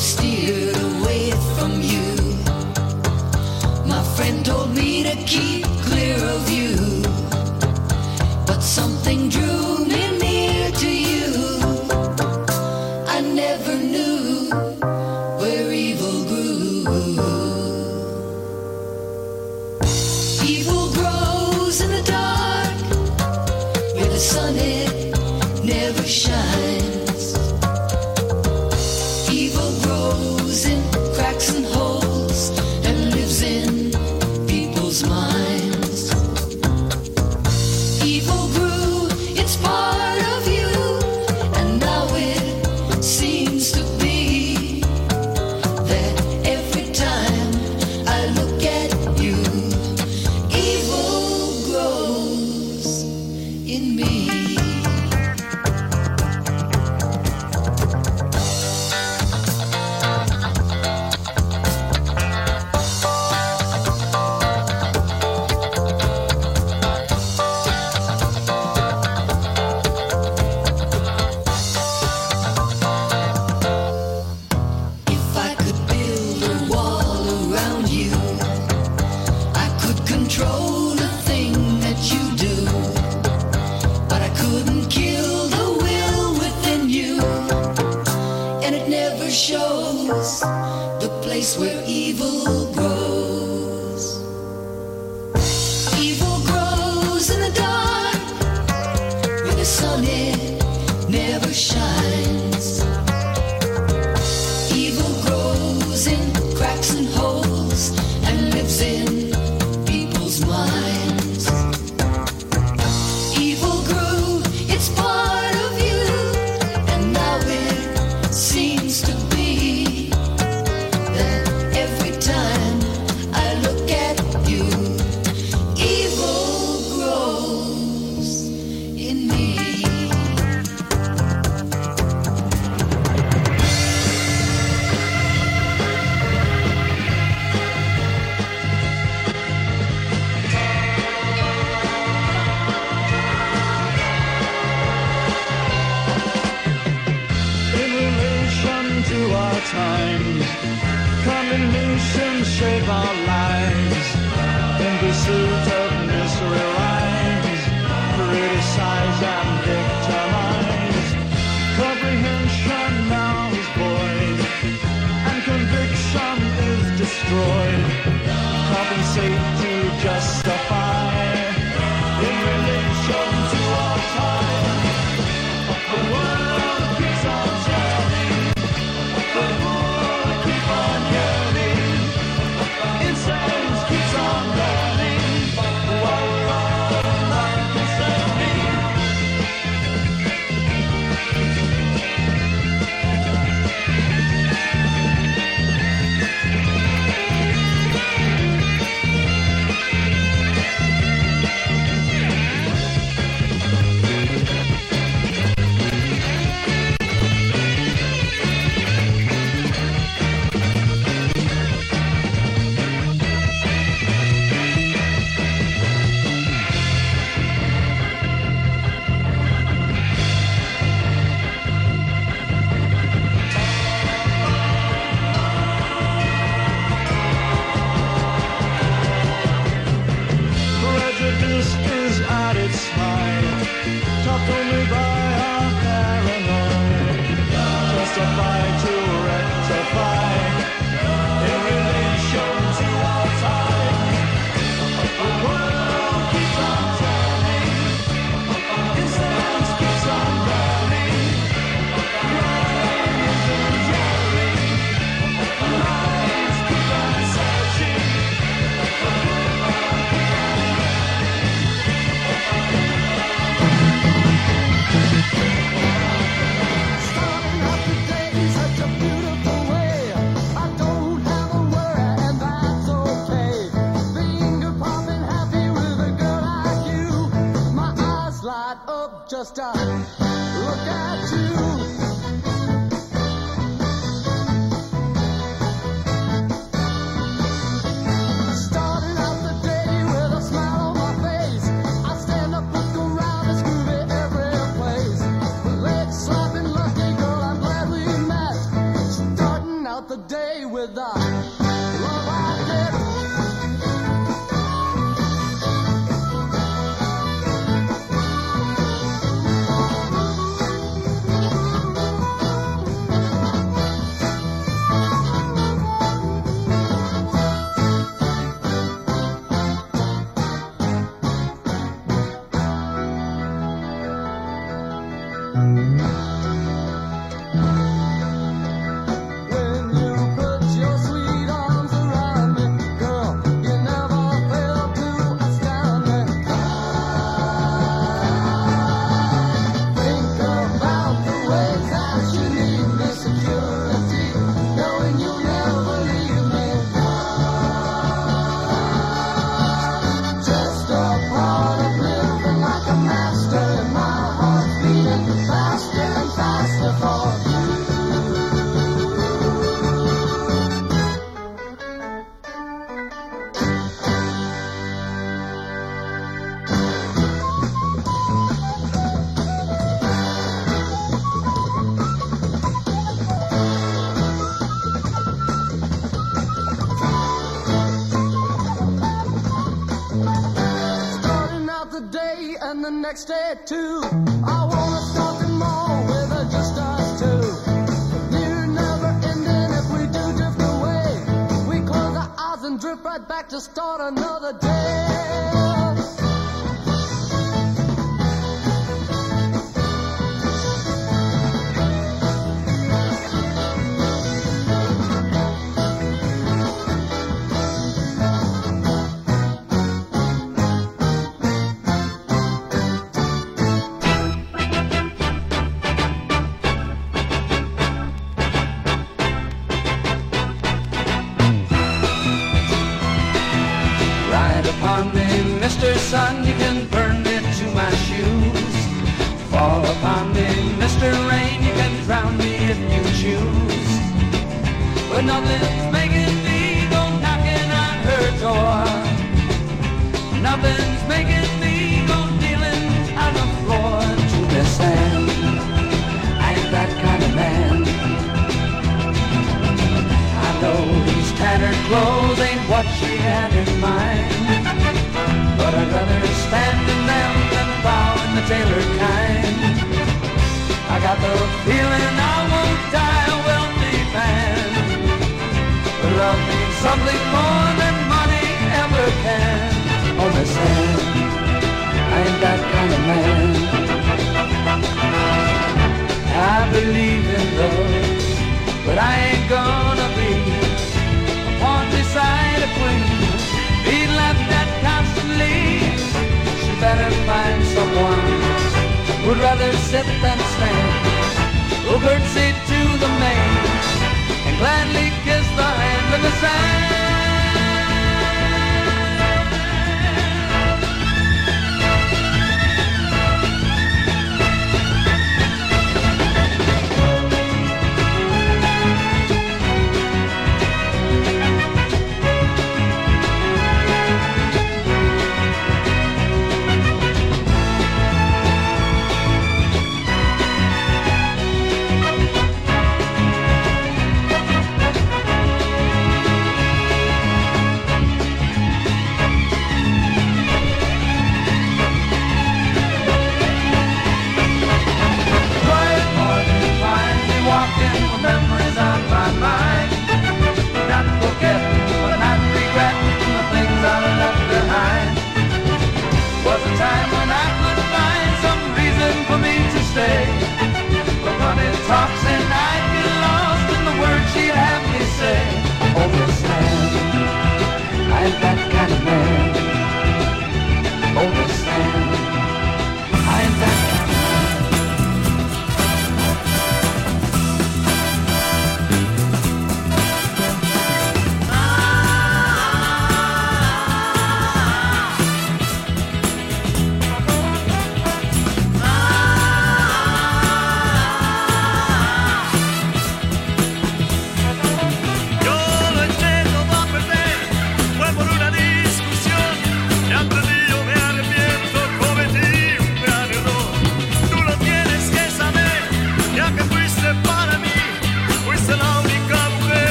steered away from you. My friend told me to keep clear of you, but something drew me near to you. I never knew where evil grew. Evil grows in the dark, where the sun it never shines. Evil grows in cracks and holes and lives in people's minds. Evil grew, it's part of you, and now it seems to be that every time I look at you, evil grows in me. If I could build a wall around you, I could control the thing that you do, but I couldn't kill the will within you, and it never shows the place where evil grows. Evil grows in the dark, where the sun it never shines. Evil grows in cracks and holes and lives in people's minds. Evil grew, it's part of you, and now it seems to be that every time I look at you, evil grows in me. In relation to our times, combinations shape our lives. In pursuit of misery rhymes, criticize and victimize. Comprehension now is void, and conviction is destroyed. Compensate to justify. In relation to our time, the world keeps on turning, the world keeps on yearning, incense keeps on burning, while we're all unconcerning. Prejudice is at its height, topped only by our paranoid. Justified to rectify. In relation to our time, the world keeps on turning, incense keeps on burning, crime is enduring, lives keep on searching. Starting up the day in such a beautiful way. I don't have a worry, and that's okay. Finger popping happy with a girl like you. My eyes light up just to look at you. Starting out the day with a smile on my face. I stand up, look around, it's groovy every place. Legs slapping lucky girl, I'm glad we met. Starting out out the day with the love I get. When you put your sweet arms around me, girl, you never fail to astound me. Think about the ways that you need me, security, knowing you'll never leave me. Just a part of living like a master, and my heart's beating faster and faster for you. Starting out the day and the next day too. I wanna start them all with just us two. Near never ending if we do drift away. We close our eyes and drift right back to start another day. Ride upon me, Mr. Sun, you can burn me to my shoes. Fall upon me, Mr. Rain, you can drown me if you choose. But nothing's making me go knocking on her door. Nothing's making me go kneeling on the floor to the sand. I ain't that kind of man. I know these tattered clothes ain't what she had in mind, but I'd rather stand in them than bow in the tailored kind. I got the feeling I won't die a wealthy man. Love means something more than money ever can. On the sand, I ain't that kind of man. I believe in love, but I ain't gonna be a pawn beside a queen, be laughed at constantly. She better find someone who'd rather sit than stand, who'll curtsy to the maid and gladly kiss the hand of the sand.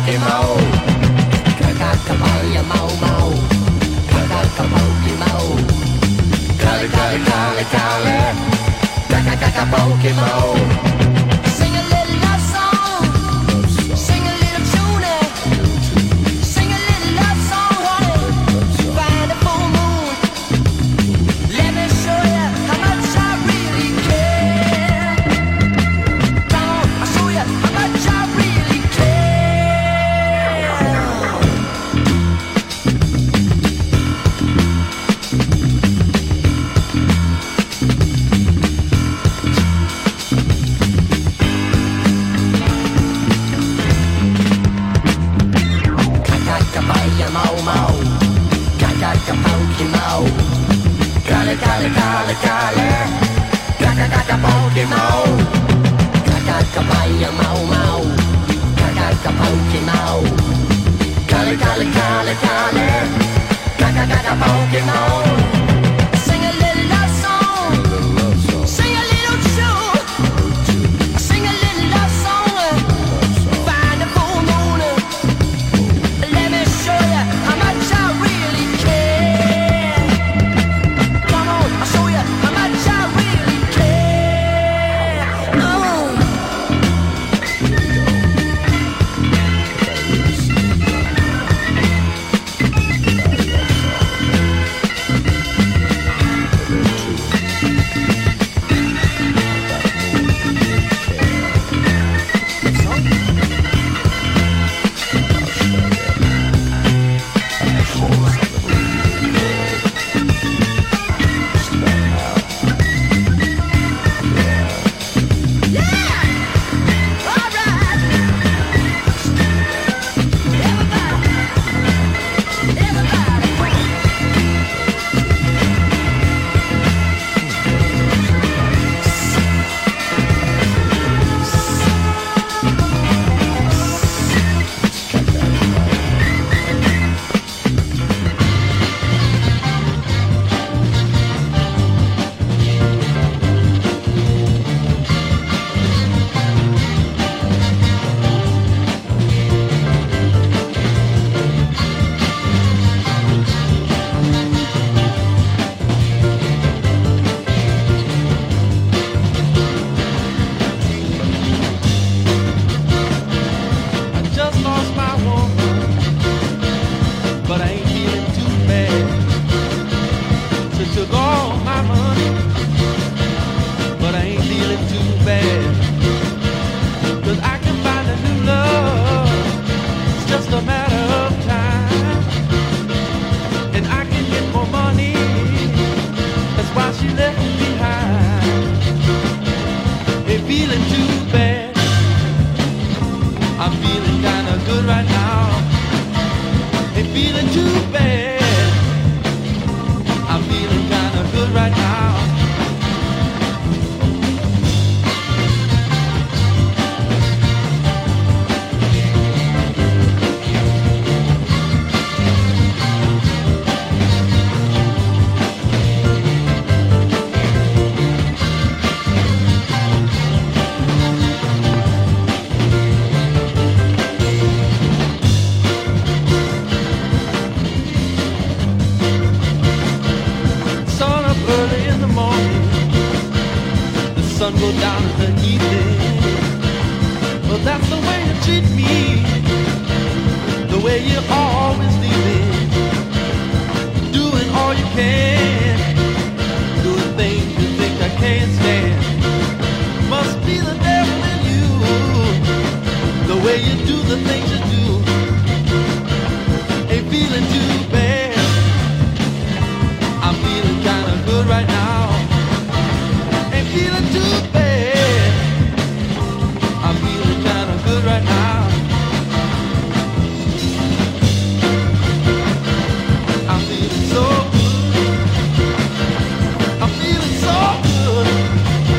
Sing a little love song, sing a little tune, sing a little love song, honey. Find a full moon. Let me show you how much I really care. Come on, I'll show you how much I really care. Sing a little love song, sing a little tune, sing a little love song. Find a full moon. Let me show you how much I really care. Come on, I'll show you how much I really care.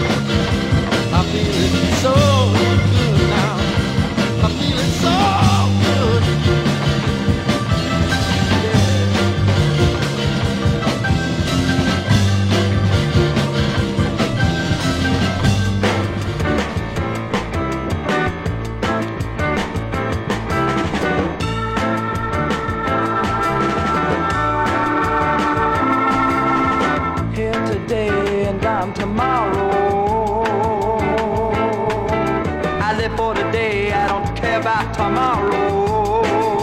So good now. I'm feeling so about tomorrow.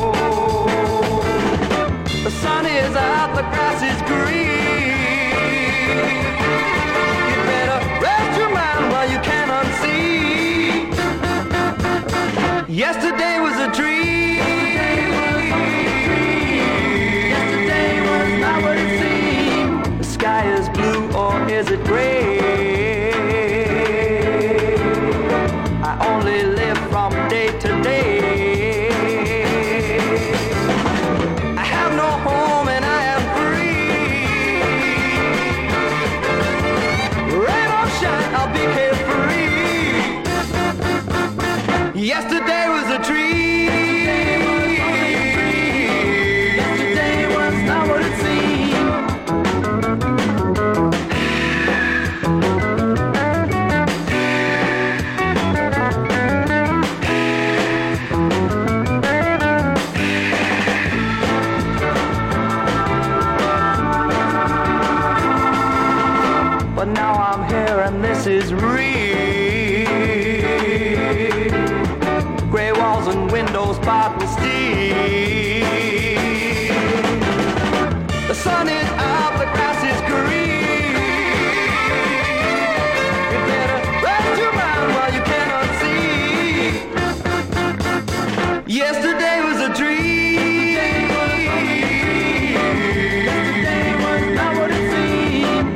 The sun is out, the grass is green. You better rest your mind while you can unsee. Yesterday was a dream. Yesterday was not what it seemed. The sky is blue or is it gray? I only live from day to day. I have no home and I am free. Rain or shine, I'll be carefree. Yesterday was a dream. Yesterday was not what it seemed. But now I'm here and this is real. Gray walls and windows, bottle steel. The sun is out, the grass is green. You better rest your mind while you cannot see. Yesterday was a dream. Yesterday was not what it seemed.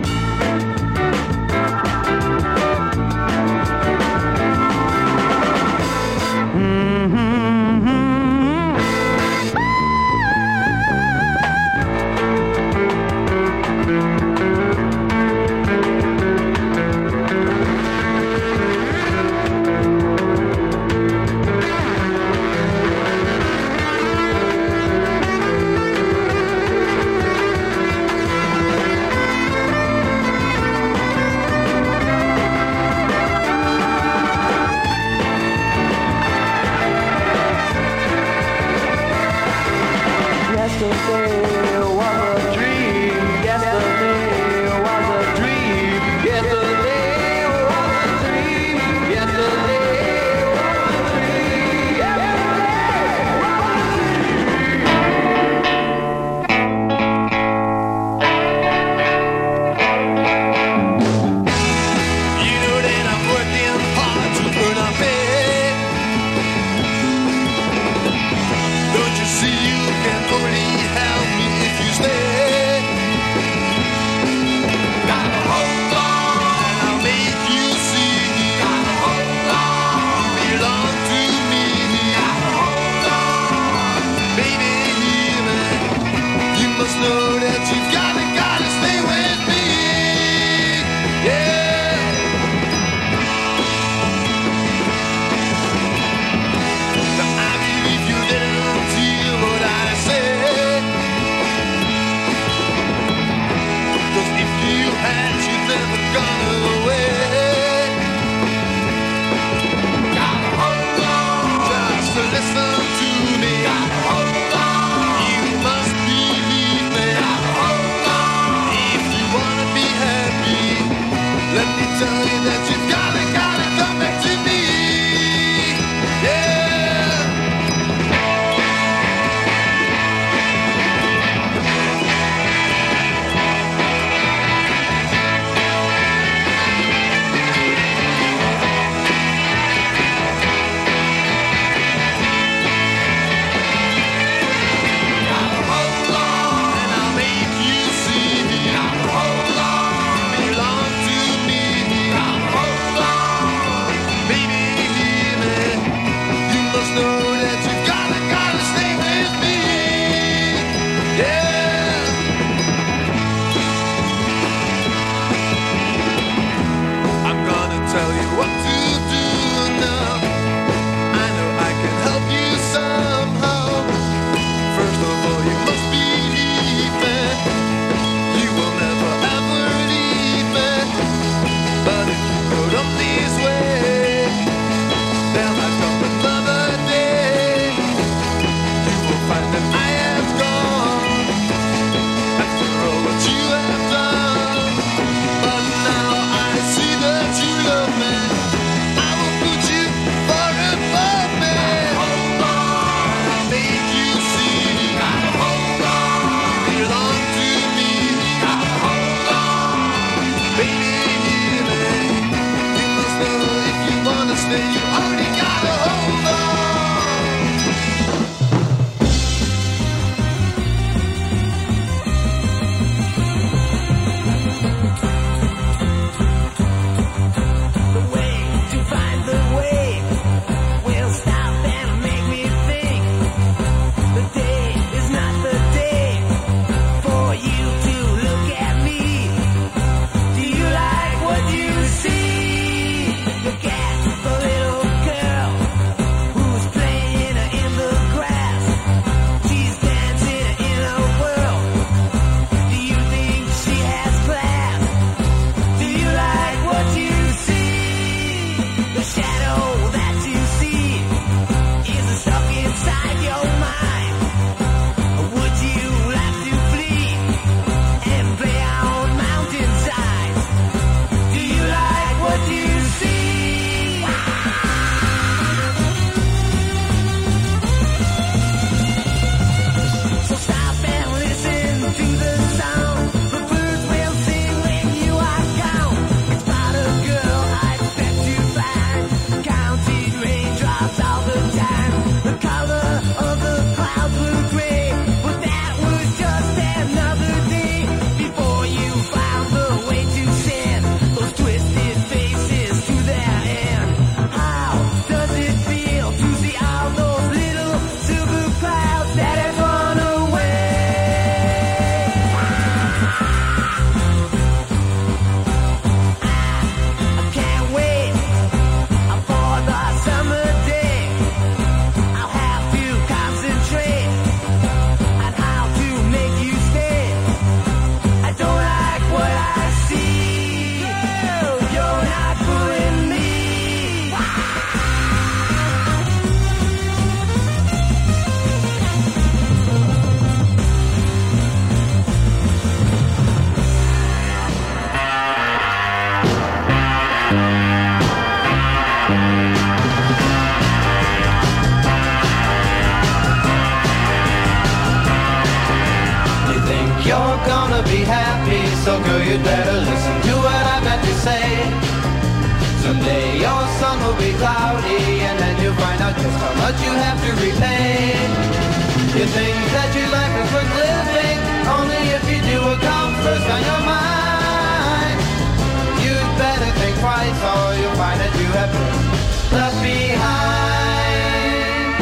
gonna be happy, so girl, you'd better listen to what I've got to say. Someday your sun will be cloudy, and then you'll find out just how much you have to repay. You think that your life is worth living, only if you do what comes first on your mind. You'd better think twice, or you'll find that you have been left behind.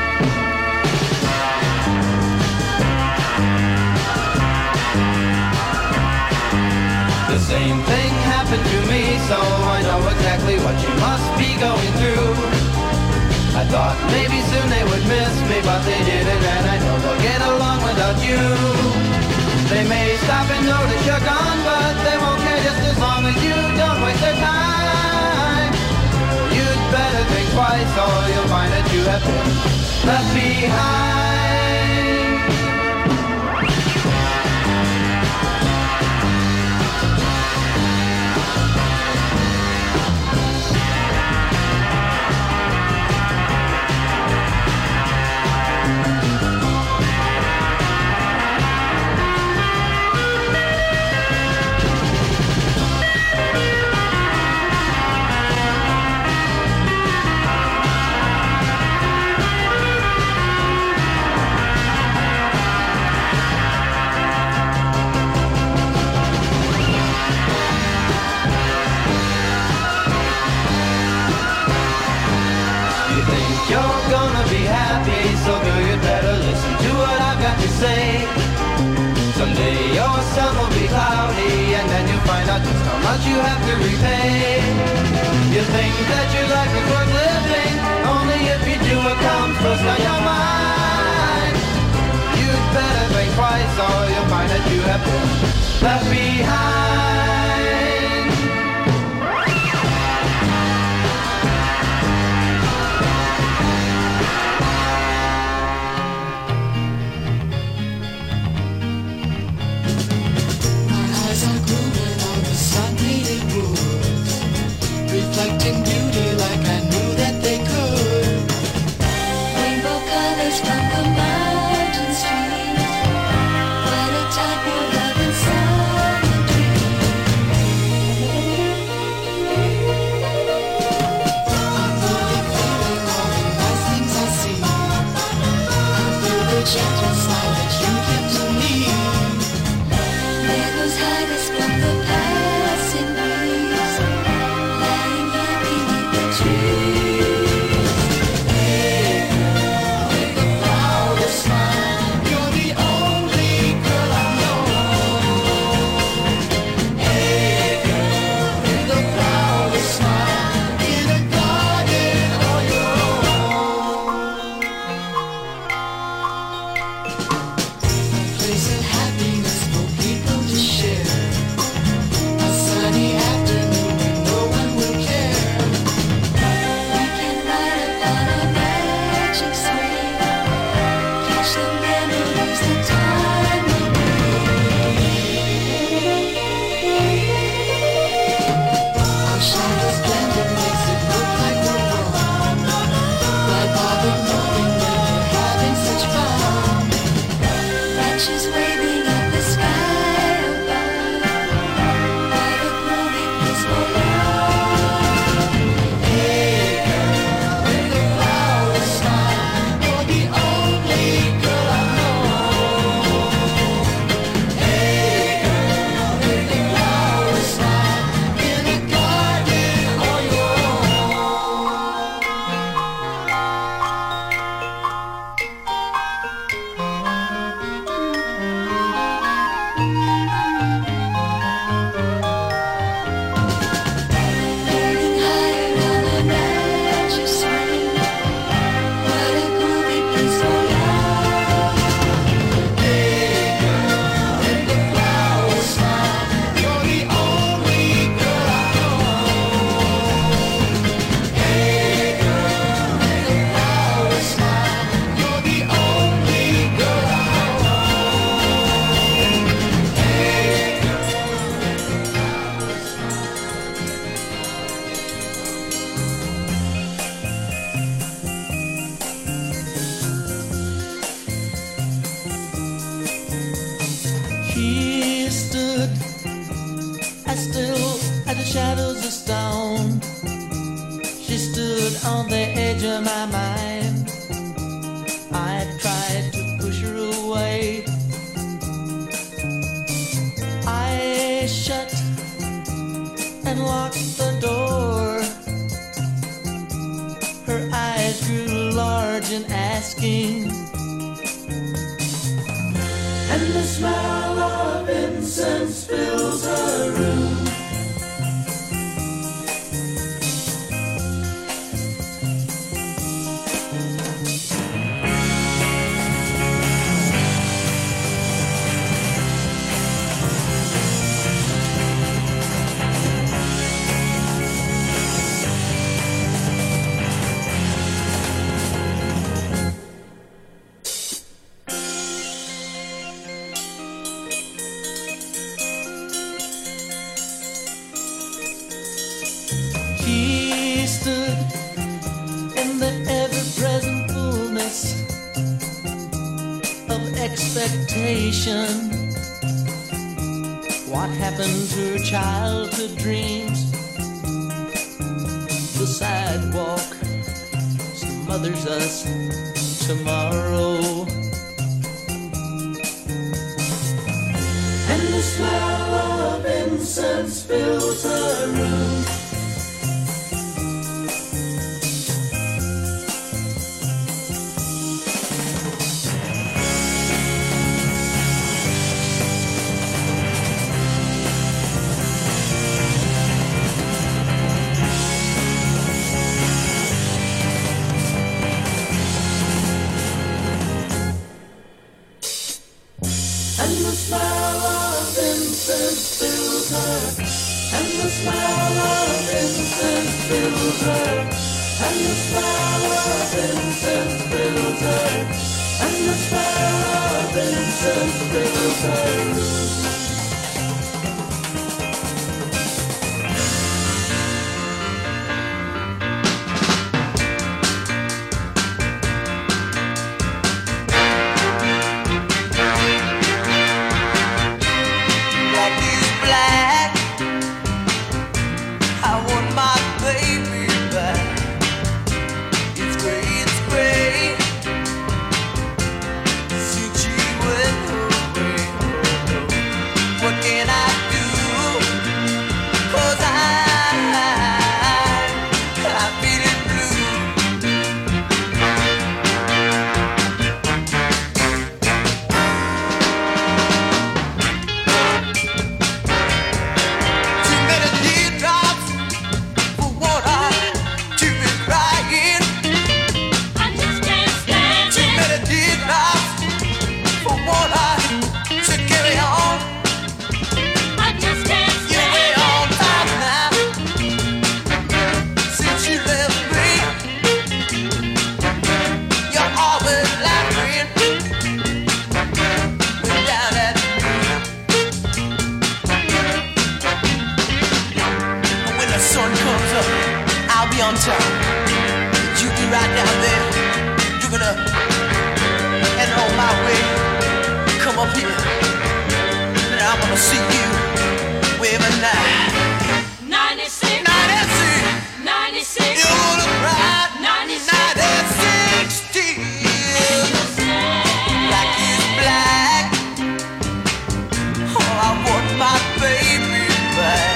The same thing happened to me, so I know exactly what you must be going through. I thought maybe soon they would miss me, but they didn't, and I know they'll get along without you. They may stop and notice you're gone, but they won't care just as long as you don't waste their time. You'd better think twice, or you'll find that you have been left behind. You're gonna be happy, so girl, you'd better listen to what I've got to say. Someday your sun will be cloudy, and then you'll find out just how much you have to repay. You think that your life is worth living, only if you do what comes first on your mind. You'd better think twice, or you'll find that you have been left behind. Reflecting beauty like I knew that they could. Rainbow colors from the mountain streams. What a type of love inside a dream. I'm really feeling all the nice things I see. I feel the gentle smile that you give to me. There goes Hydras from the passing breeze. Lying here beneath the trees. Hey girl, with the proudest smile, you're the only girl I know. Hey girl, with the proudest smile, in a garden all your own. shadows of stone. She stood on the edge of my mind. I tried to push her away. I shut and locked the door. Her eyes grew large and asking, and the smell of incense fills her room. He stood in the ever-present fullness of expectation. What happened to her childhood dreams? The sidewalk smothers us tomorrow. And the smell of incense fills her room. And the smell of incense fills her. And the smell of incense fills her. And the smell of incense fills her. And the smell of incense fills her. On top, you be right down there. You're gonna, and on my way, come up here, and I wanna see you wave a knife. 96, 96, 96. You wanna ride 96, 96. Black is black. Oh, I want my baby back.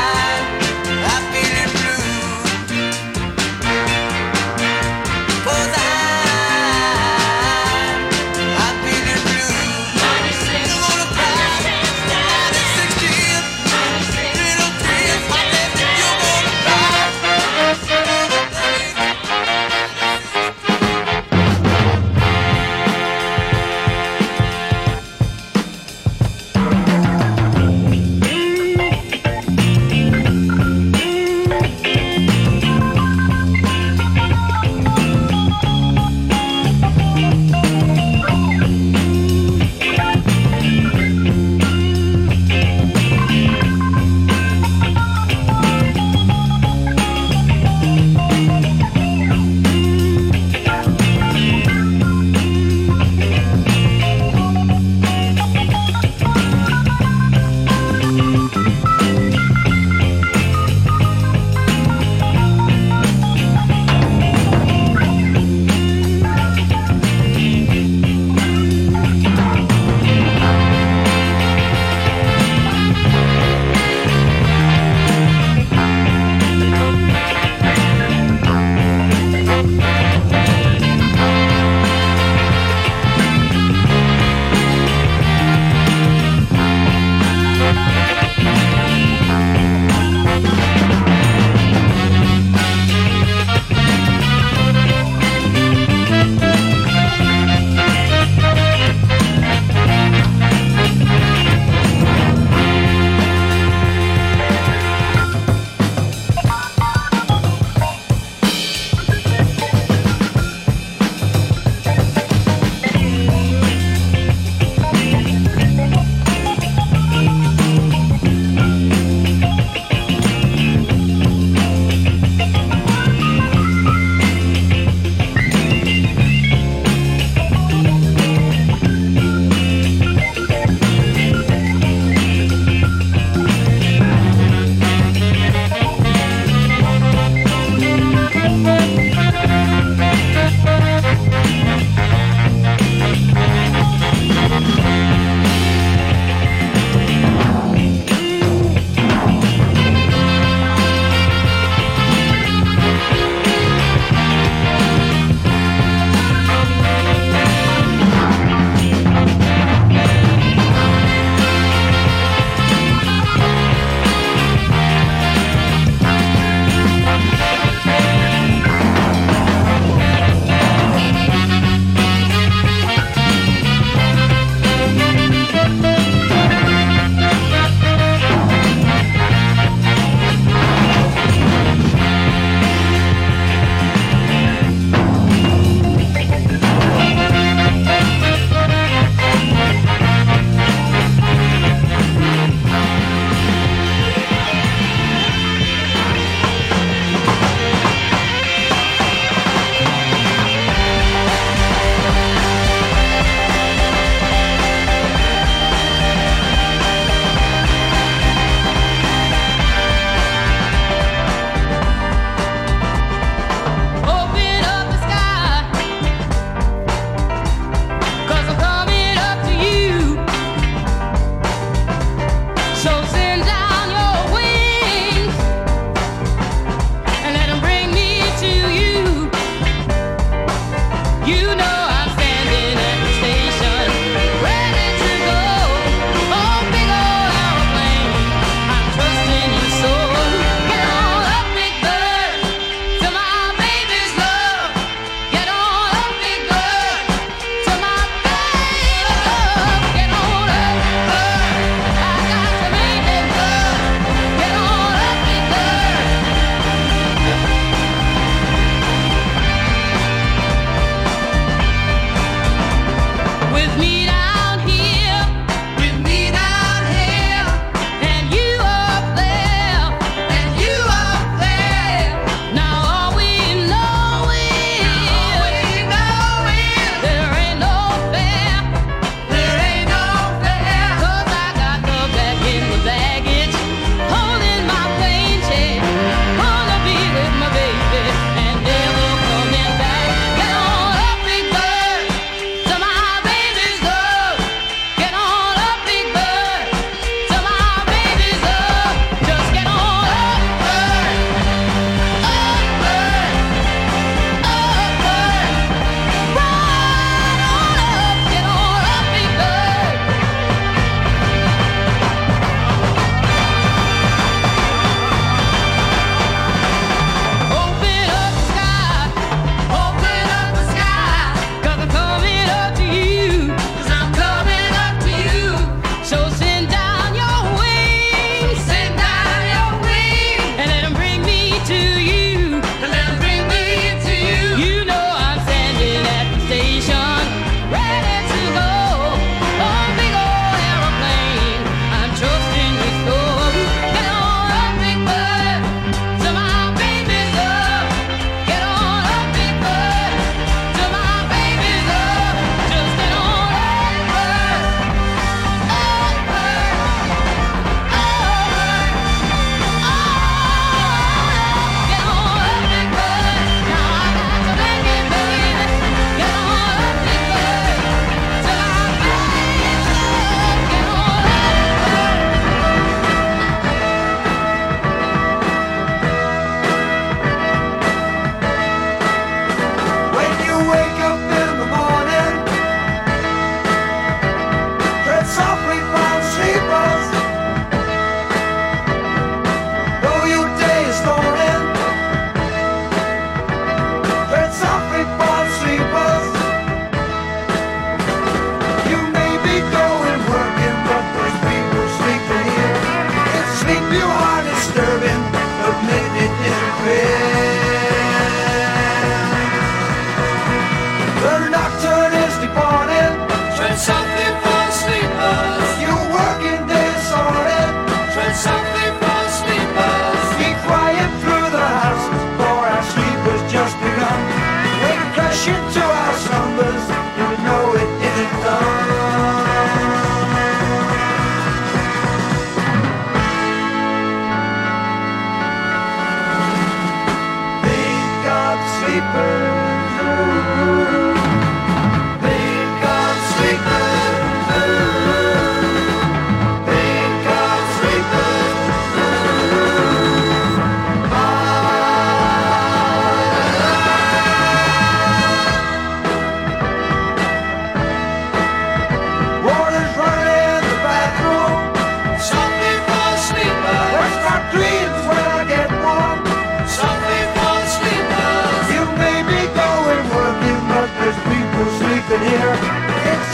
Cause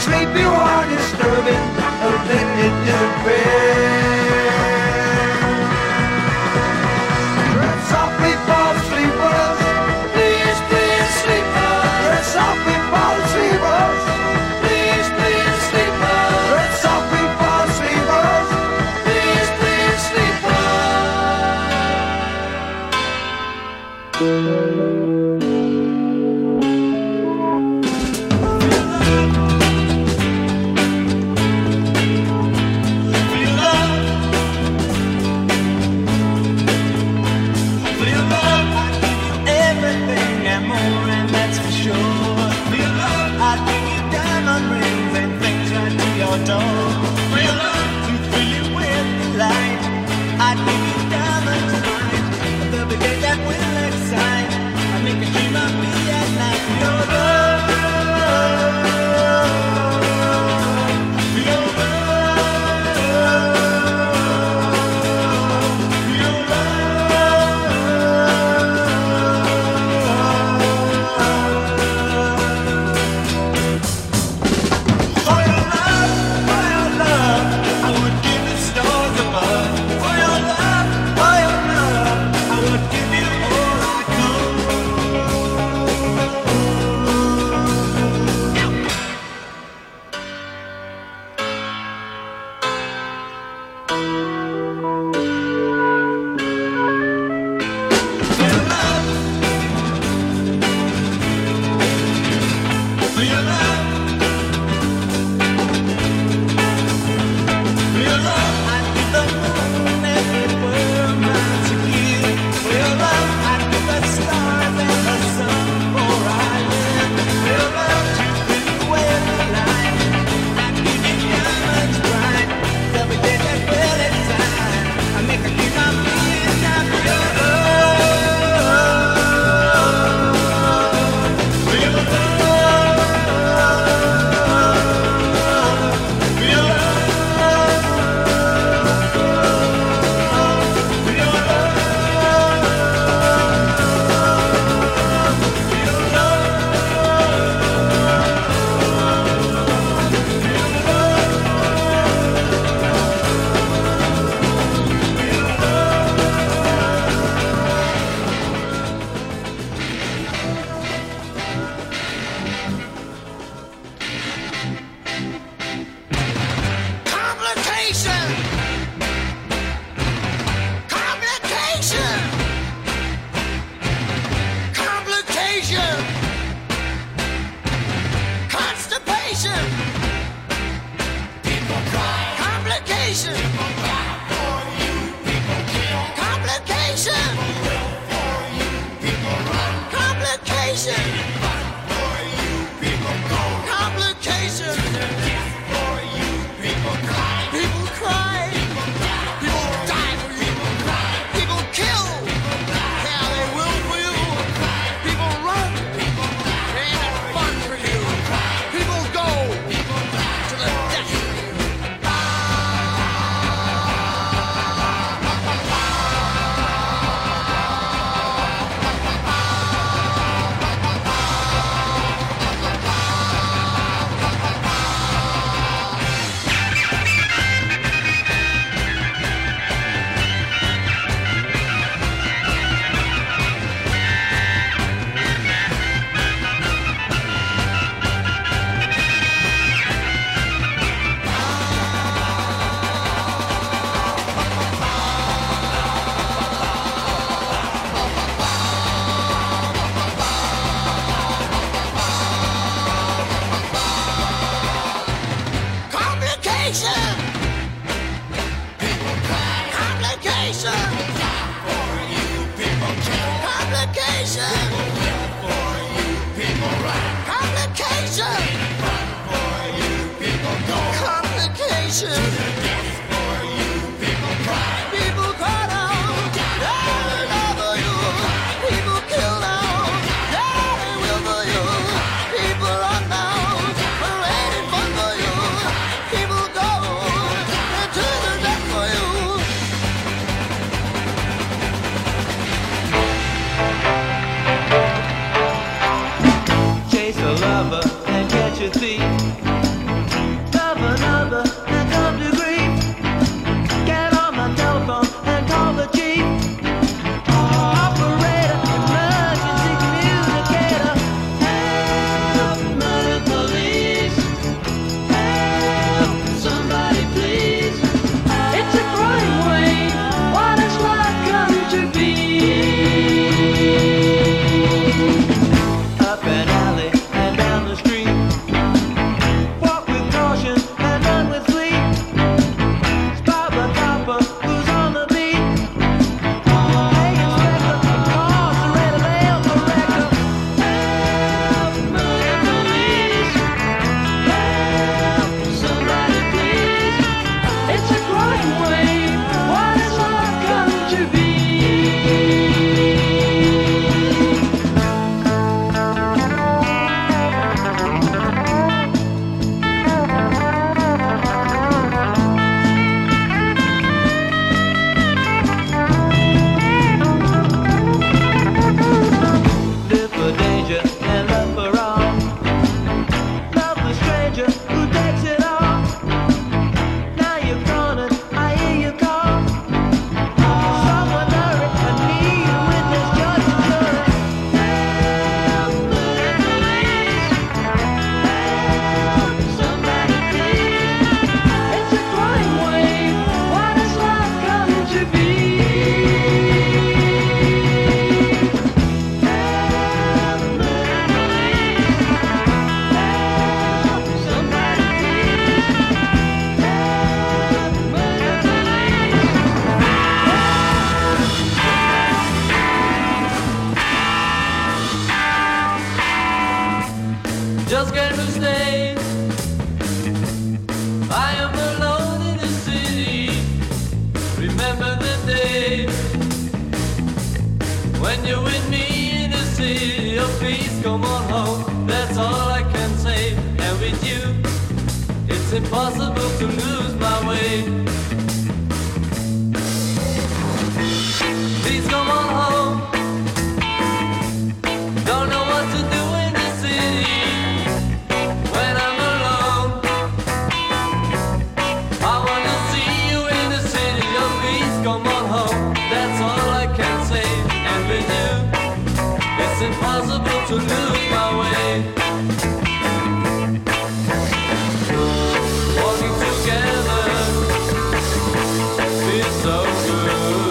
sleep you are disturbing, addicted to bed. Tread softly for the sleepers, please, please, sleepers. Tread softly for the sleepers, please, please, sleepers. Tread softly for the sleepers, please, please, Chase a lover and catch a thief. you're with me in the city, oh please come on home. That's all I can say. And with you, it's impossible to lose my way. Please come on home. Don't know what to do in the city when I'm alone. I wanna see you in the city, oh please come on home. That's all I can say. And with you, it's impossible to lose my way. Walking together feels so good.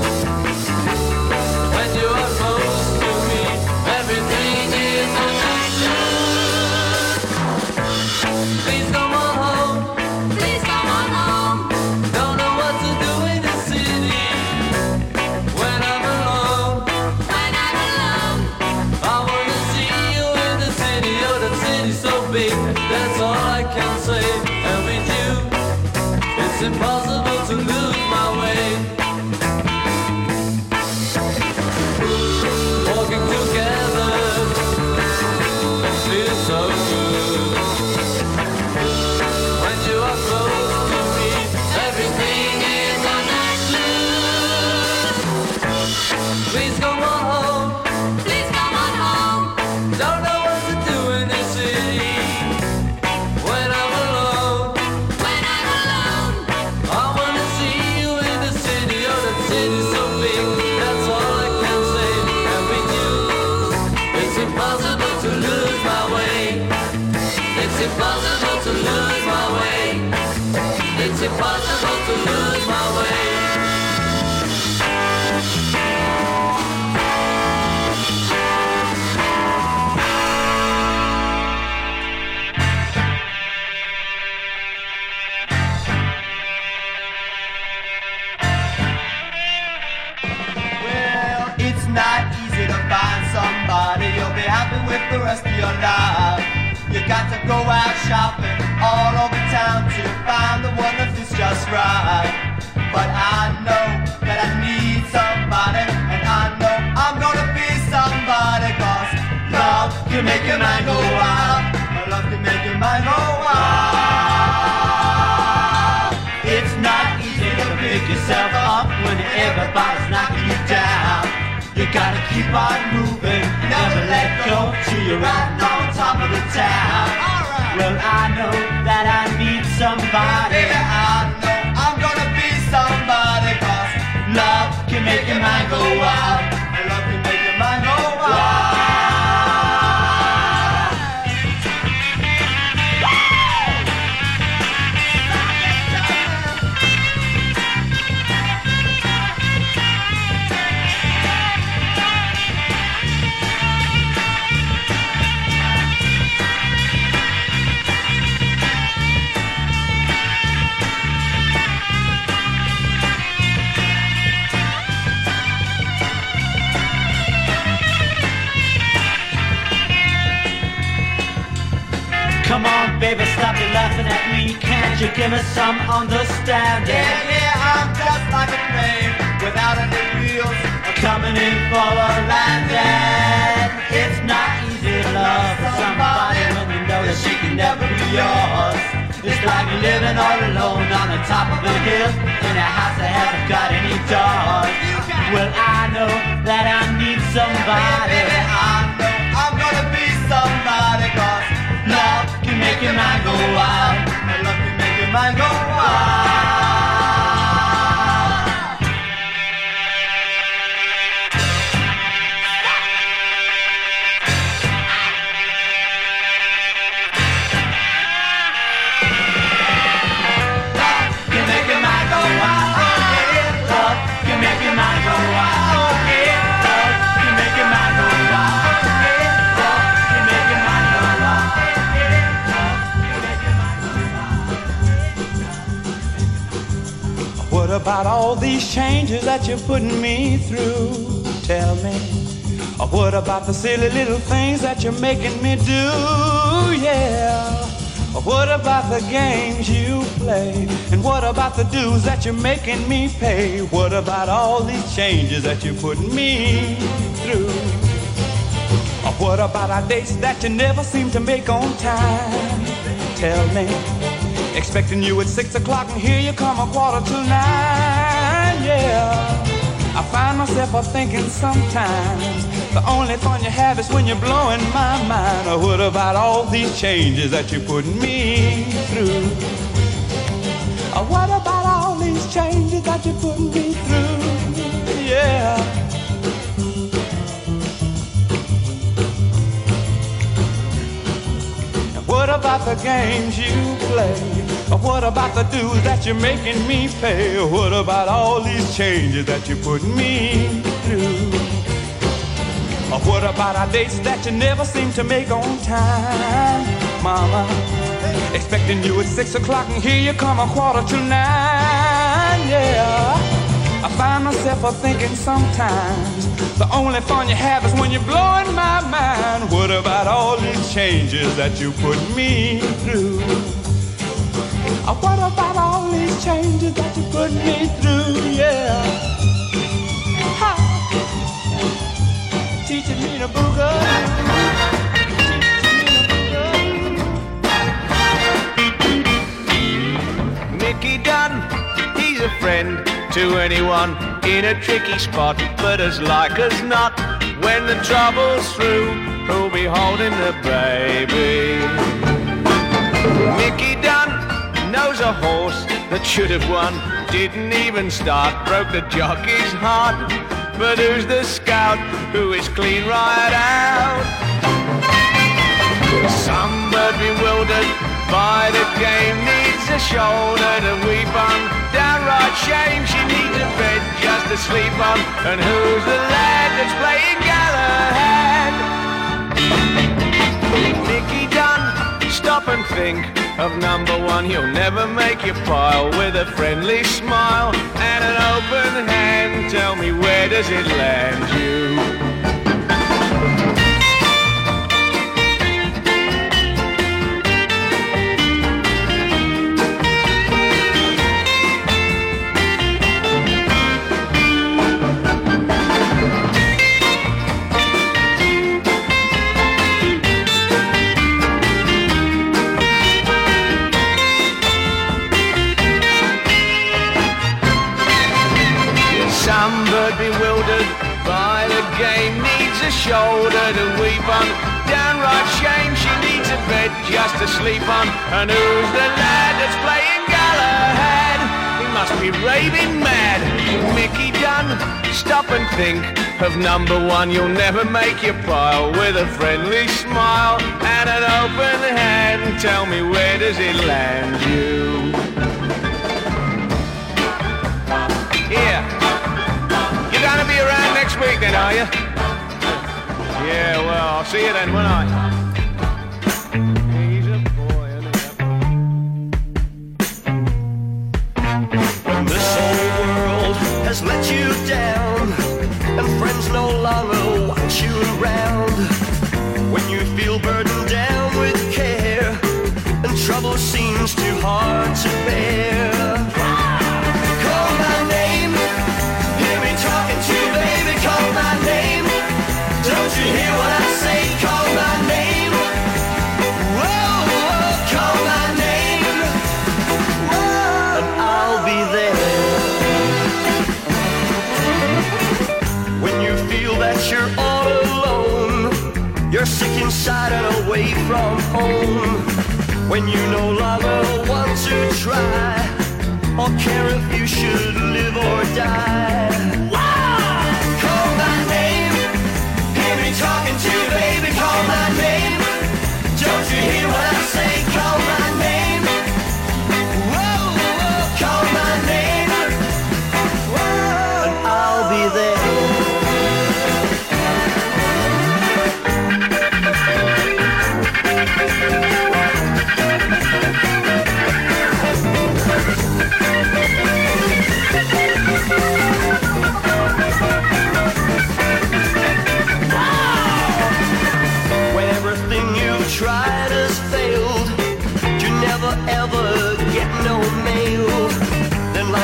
When you are close to me, everything is understood. Please come on home. Please come on home. Don't know what to do in the city when I'm alone. When I'm alone. I wanna see you in the city, oh the city's so big. That's all I can say. And with you, it's impossible to lose my way. Walking together feels so good. When you are close to me, everything is understood. Please come on home. Please come on home. Don't know what to do in this city when I'm alone. When I'm alone. I wanna see you in the city, oh the city's so big. That's all I can say. And with you, it's impossible to lose my way. It's impossible to lose my way. It's impossible to lose my way. Well, it's not easy to find somebody you'll be happy with the rest of your life. You got to go out shopping all over town to find the one that fits just right. But I know that I need somebody, and I know I'm gonna be somebody, 'cause love can make your mind go wild. Love can make your mind go wild. It's not easy to pick yourself up when everybody's knocking you down. You gotta keep on moving, never let go till you're right on top of the town. Well, I know that I need somebody. Baby, I know I'm gonna be somebody, 'cause love can make your mind go wild. Love can make your mind go wild. Come on, baby, stop your laughing at me. Can't you give me some understanding? Yeah, yeah, I'm just like a plane without any wheels. Coming in for a landing. It's not easy to love somebody when you know that she can never be yours. It's like living all alone on the top of a hill in a house that hasn't got any doors. Well, I know that I need somebody. Baby, I know I'm gonna be somebody, 'cause love can make your mind go wild. Love can make your mind go wild. What about all these changes that you're putting me through? Tell me. What about the silly little things that you're making me do? Yeah. What about the games you play? And what about the dues that you're making me pay? What about all these changes that you're putting me through? What about our dates that you never seem to make on time? Tell me, expecting you at 6 o'clock and here you come 8:45. Yeah, I find myself thinking sometimes the only fun you have is when you're blowing my mind. What about all these changes that you're putting me through? What about all these changes that you're putting me through? Yeah. What about the games you play? What about the dues that you're making me pay? What about all these changes that you're putting me through? What about our dates that you never seem to make on time? Mama, expecting you at 6 o'clock and here you come 8:45. Yeah, I find myself thinking sometimes the only fun you have is when you're blowing my mind. What about all these changes that you put me through? What about all these changes that you put me through? Yeah. Ha. Teaching me to boogaloo. Mickey Dunn, he's a friend to anyone in a tricky spot, but as like as not, when the trouble's through, who'll be holding the baby? Mickey Dunn knows a horse that should have won, didn't even start, broke the jockey's heart, but who's the scout who is clean right out? Some bird bewildered by the game needs a shoulder to weep on, downright shame she needs a bed just to sleep on, and who's the lad that's playing Galahad? Mickey Dunn, stop and think of number one, you'll never make your pile with a friendly smile and an open hand, tell me where does it land you? Bewildered by the game needs a shoulder to weep on, downright shame she needs a bed just to sleep on, and who's the lad that's playing Galahad? He must be raving mad. Mickey Dunn, stop and think of number one, you'll never make your pile with a friendly smile and an open hand, tell me where does it land you? Yeah. You're gonna be around next week then, are you? Yeah, well, I'll see you then, won't I? He's a boy, isn't he? When this whole world has let you down and friends no longer want you around, when you feel burdened down with care and trouble seems too hard to bear, call my name. Talking to you, baby, call my name. Don't you hear what I say? Call my name. Whoa, whoa, call my name. Whoa, and I'll be there. When you feel that you're all alone, you're sick inside and away from home, when you no longer want to try or care if you should live or die, call my name. Hear me talking to you, baby, call my name. Don't you hear what I say? Call my name. Whoa, whoa, call my name. Whoa, and I'll be there.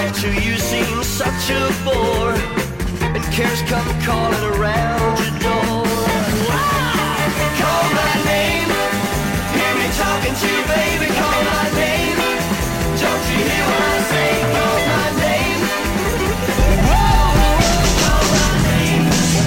life to you seems such a bore, and cares come calling around your door. Call my name, hear me talking to you, baby. Call my name, don't you hear what I say? Call my name. Whoa, call my name.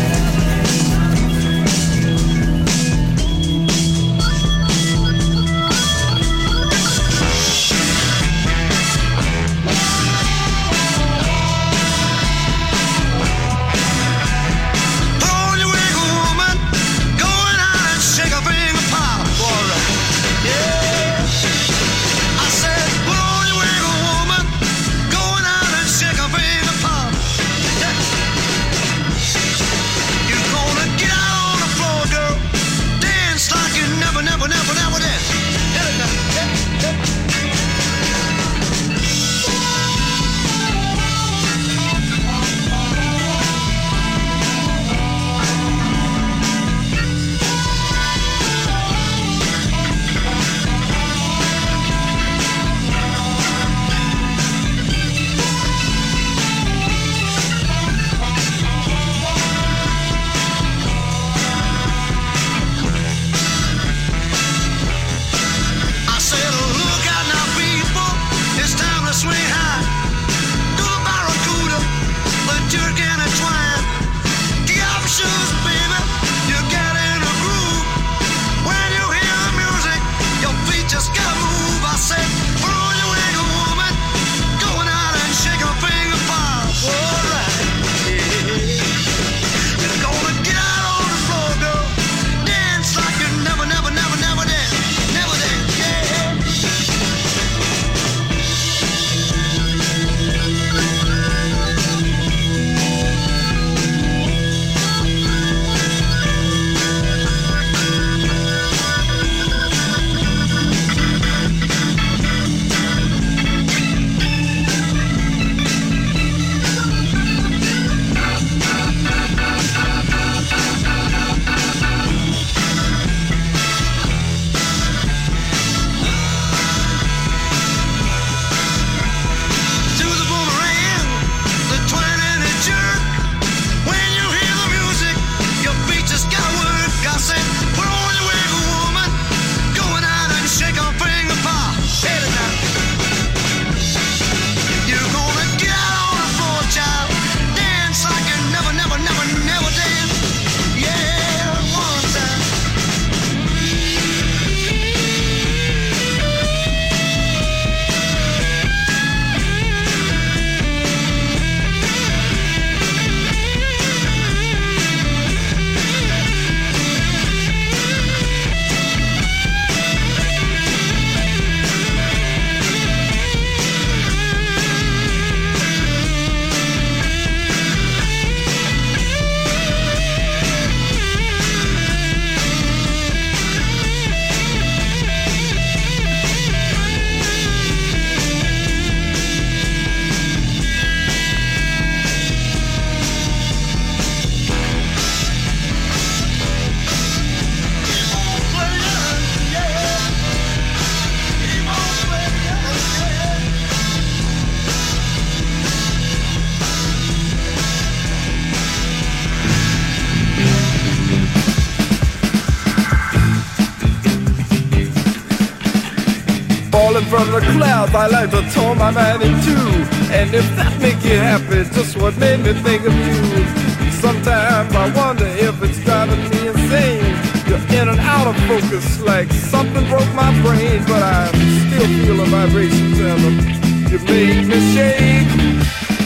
From the clouds, I like to tore my mind in two. And if that make you happy, it's just what made me think of you. Sometimes I wonder if it's driving me insane. You're in and out of focus like something broke my brain, but I still feel the vibrations and you make me shake.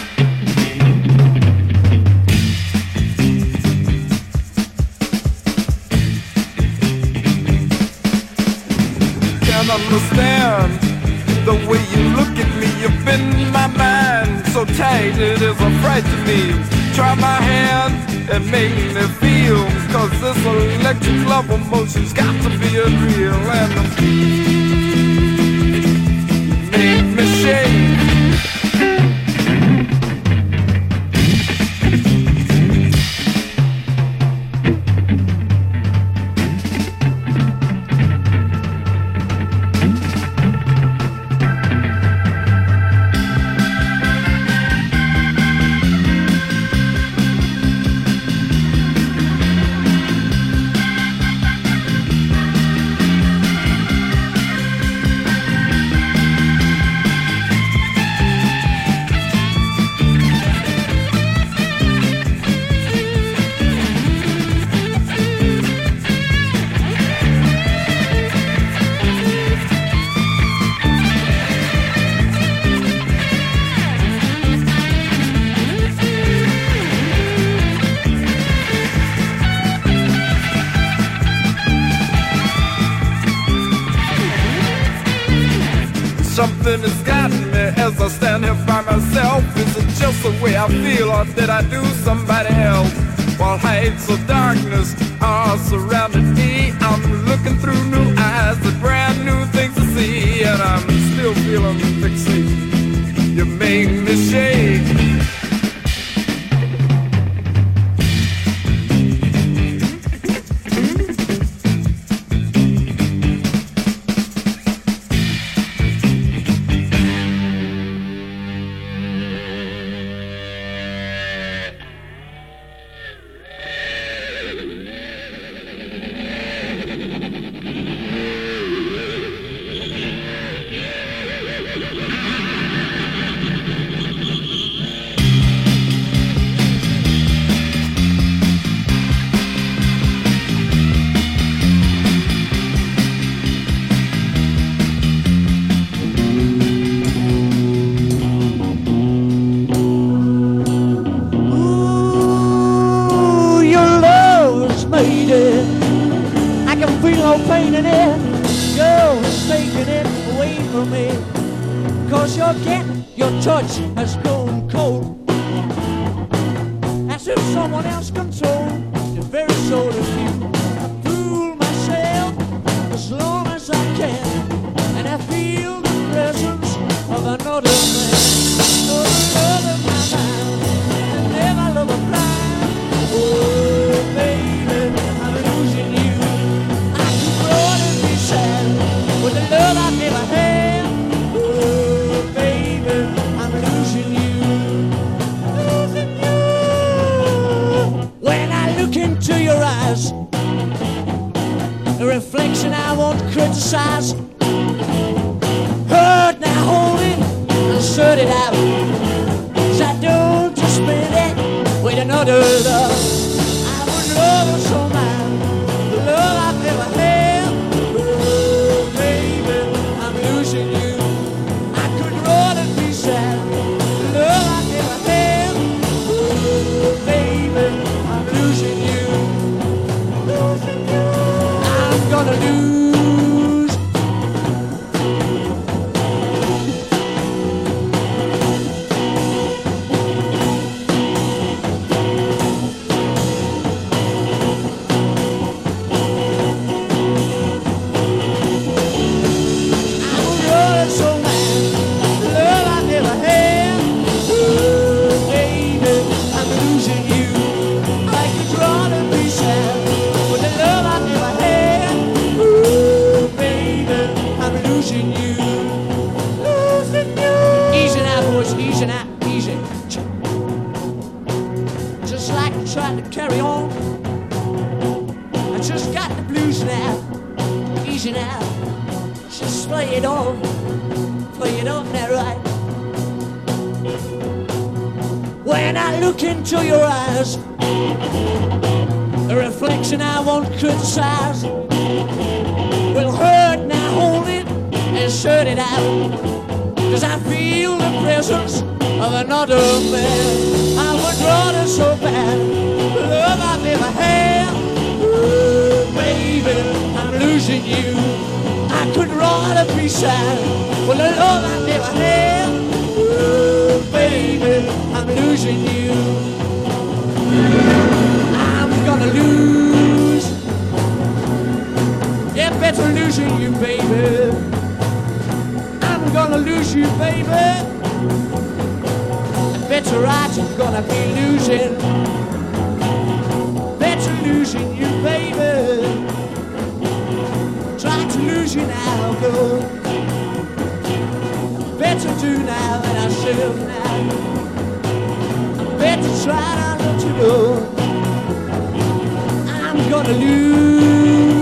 Understand the way you look at me. You've been in my mind so tight it is a fright to me. Try my hand and make me feel, cause this electric love emotion's got to be real. And make me shake. I feel or did I do somebody else? While heights of darkness are surrounding me, I'm looking through new eyes with brand new things to see, and I'm still feeling fixated. You make me shake. Has gone cold, as if someone else controlled the very soul of you. I fool myself as long as I can, and I feel the presence of another man. Oh, the love of my mind, and never love a blind. Oh, baby, I'm losing you. I could run and be sad with the love I never had. Into your eyes, a reflection I won't criticize. Heard now, hold it and sort it out. 'Cause I don't just spend it with another love. I would love her so much, the love I've never had. Oh, baby, I'm losing you. I could run and be sad, the love I've never had. Oh, baby, I'm losing you. I'm gonna lose. I'm running so mad, the love I never had. Oh, baby, I'm losing you. I could run and be sad, but the love I never had. Oh, baby, I'm losing you. Losing you. Easy now, boys, easy now, easy. Just like I'm trying to carry on. I just got the blues now. Easy now. Just play it on now, right? When I look into your eyes, a reflection I won't criticize. Will hurt now, hold it and shut it out. 'Cause I feel the presence of another man. I would rather so bad, the love I've never had. Ooh, baby, I'm losing you. I could rather be sad for the love I never had. Ooh, baby, I'm losing you. I'm gonna lose. Yeah, better losing you, baby. I'm gonna lose you, baby. Better right, I'm gonna be losing. Better losing you, baby. Try to lose you now, girl. Better do now than I should have now. Better try not to let you go. I'm gonna lose.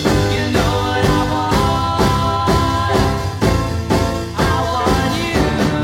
You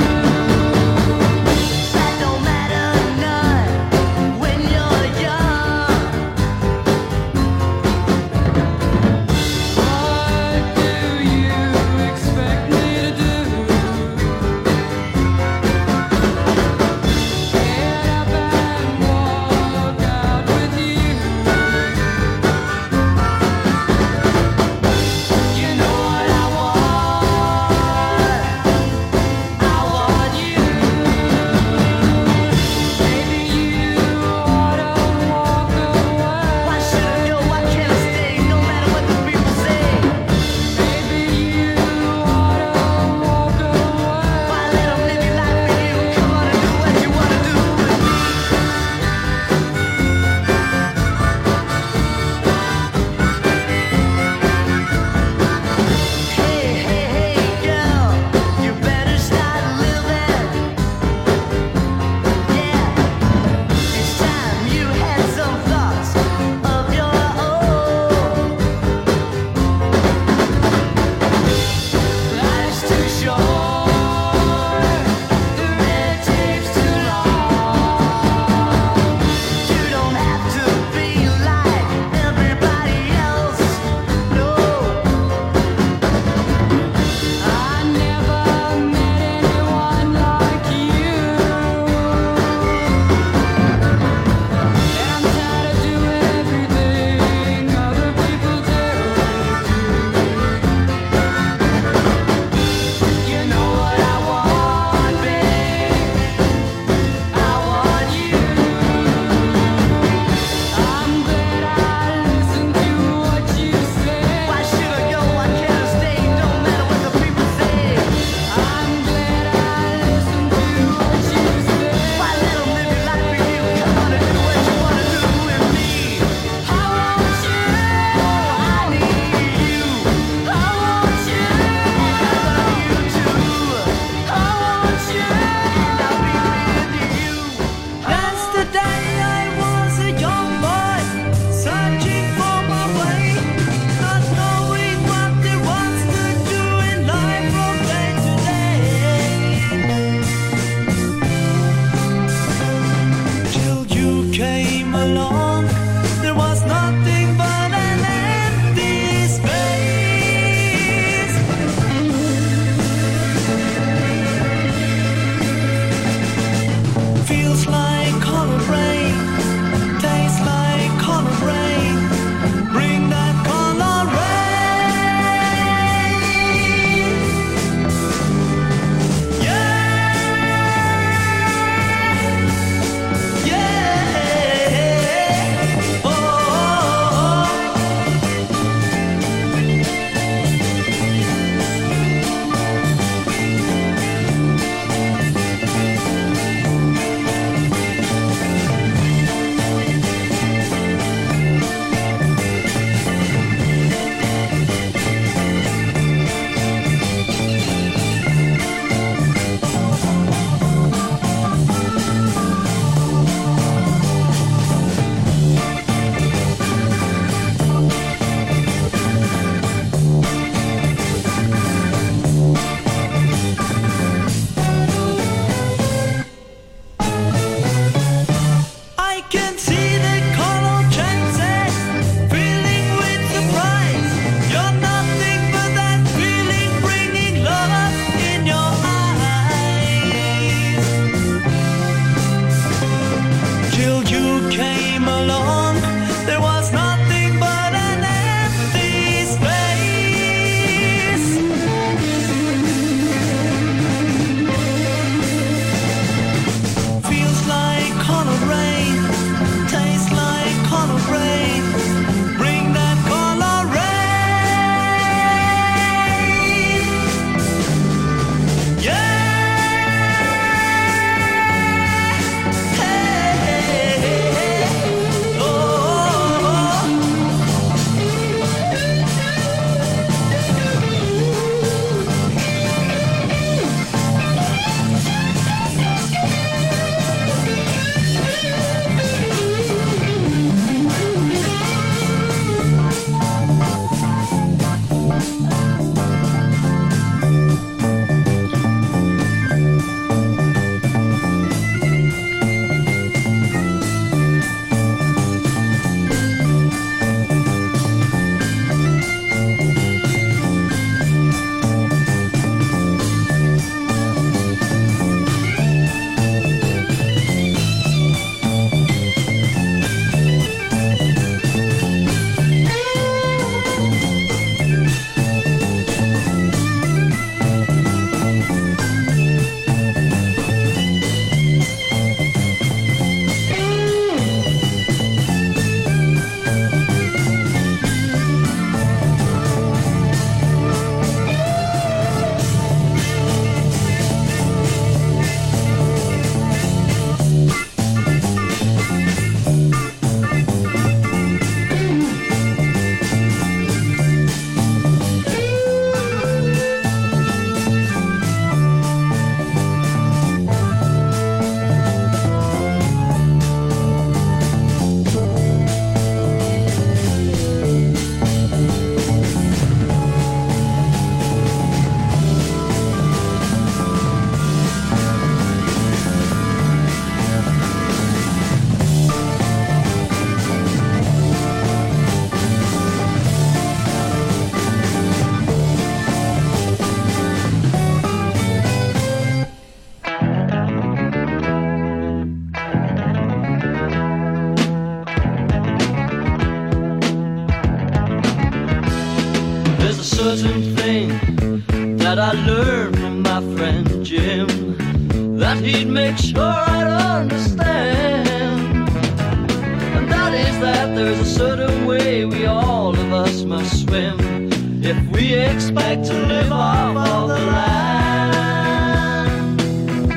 certain thing that I learned from my friend Jim, that he'd make sure I'd understand. And that is that there's a certain way we all of us must swim if we expect to live off of the land.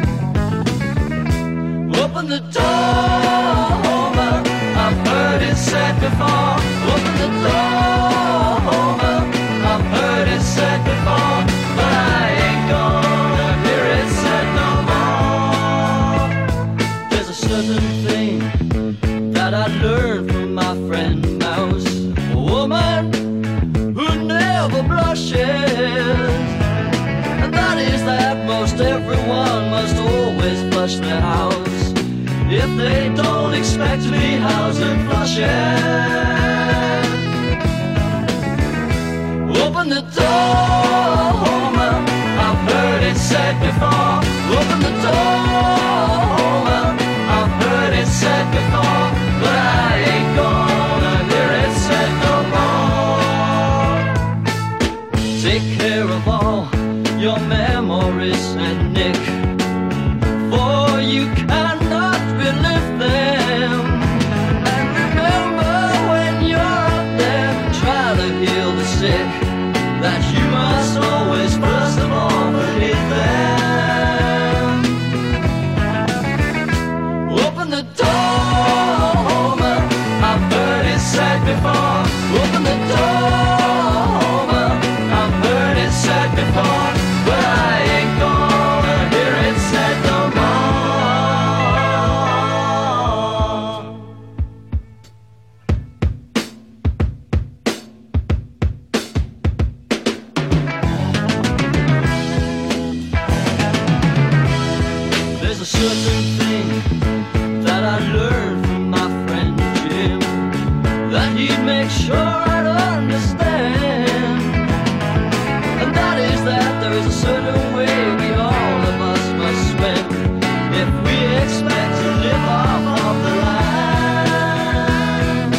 Open the door, Homer, I've heard it said before. Open the door, Homer, I've heard it said before, but I ain't gonna hear it said no more. There's a certain thing that I learned from my friend Mouse, a woman who never blushes, and that is that most everyone must always flush their house if they don't expect to be housed and flushing. Open the door, Homer, I've heard it said before. Open the door, Homer, I've heard it said before, but I ain't gonna hear it said no more. Take care of all your memories, and Nick, for you cannot relive them. And remember when you're up there and try to heal the sick, that you must always first of all forgive them. Open the door, Homer, I've heard it said before. Open the door, Homer, I've heard it said before, but I ain't gonna hear it said no more. There's a certain thing that I learned from my friend Jim, that he'd make sure I'd understand. And that is that there is a certain way we all of us must swim if we expect to live off of the land.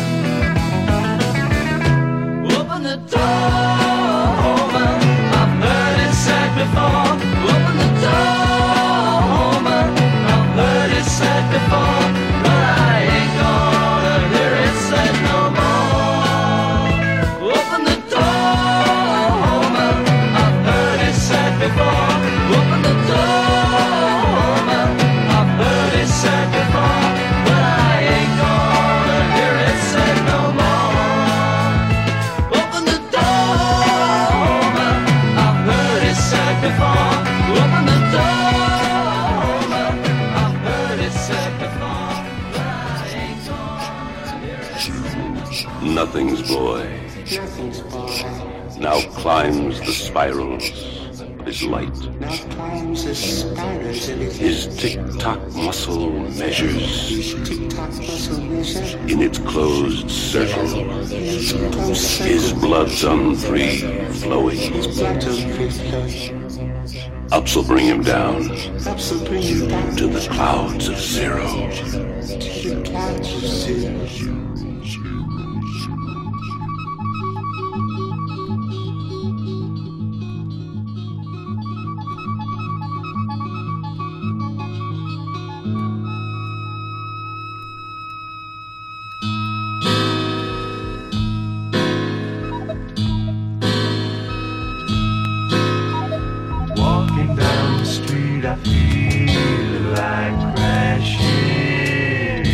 Open the door, Homer, I've heard it said before. Open the door, Homer, I've heard it said before, but I ain't gonna hear it said no more. Open the door, Homer, I've heard it said before. Open the door, Homer, I've heard it said before, but I ain't gonna hear it said no more. Open the door, Homer, I've heard it said before. Open the door, Homer, I've heard it said before, but I ain't gonna hear it said no more. Nothing's boy now climbs the spirals of his light. His tick-tock muscle measures in its closed circle. His blood's on free flowing. Ups will bring him down to the clouds of zero. Walking down the street, I feel like crashing.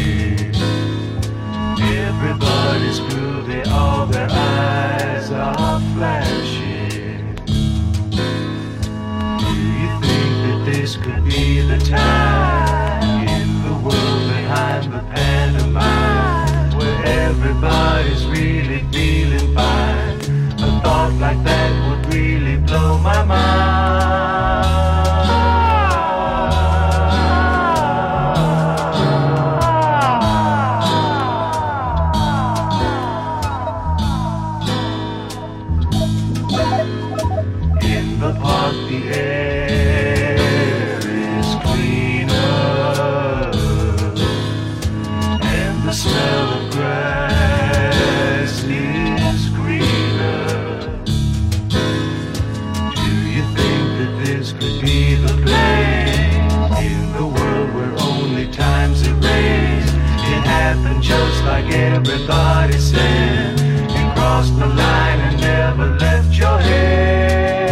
Everybody's groovy, all their eyes are flashing. Do you think that this could be the time in the world behind the pantomime, where everybody's really feeling fine? A thought like that would really blow my mind. everybody saying you crossed the line and never left your head.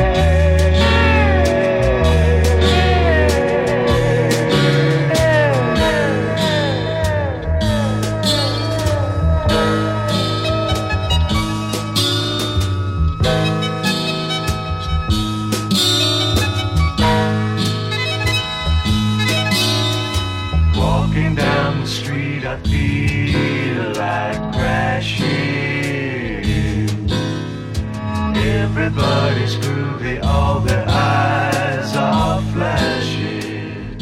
Walking down the street, I feel like crashing. Everybody's groovy, all their eyes are flashing.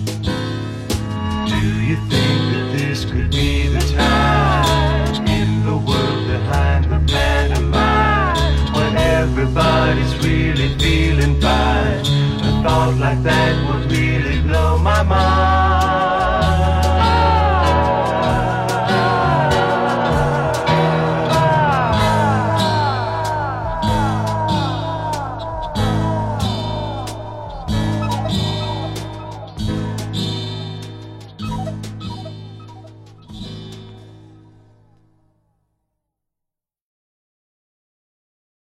Do you think that this could be the time in the world behind the pantomime, when everybody's really feeling fine? A thought like that would really blow my mind.